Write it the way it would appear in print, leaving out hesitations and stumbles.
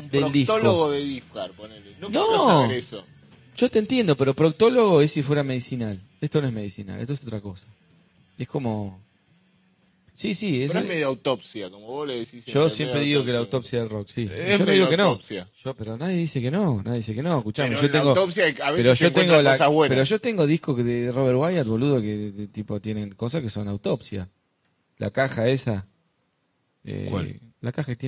del disco. proctólogo de Diffcar, ponele. No No. quiero saber eso. Yo te entiendo, pero proctólogo es si fuera medicinal. Esto no es medicinal, esto es otra cosa. Es como... Sí, eso Pero es medio autopsia, como vos le decís. yo medio siempre digo que la autopsia del rock, sí. Es Yo no medio digo que no. autopsia. Pero nadie dice que no, escuchame, Pero yo en la tengo... autopsia a veces Pero se yo tengo encuentran cosas buenas. pero yo tengo discos de Robert Wyatt, boludo, que tipo tienen cosas que son autopsia. La caja esa. ¿Cuál? La caja que tiene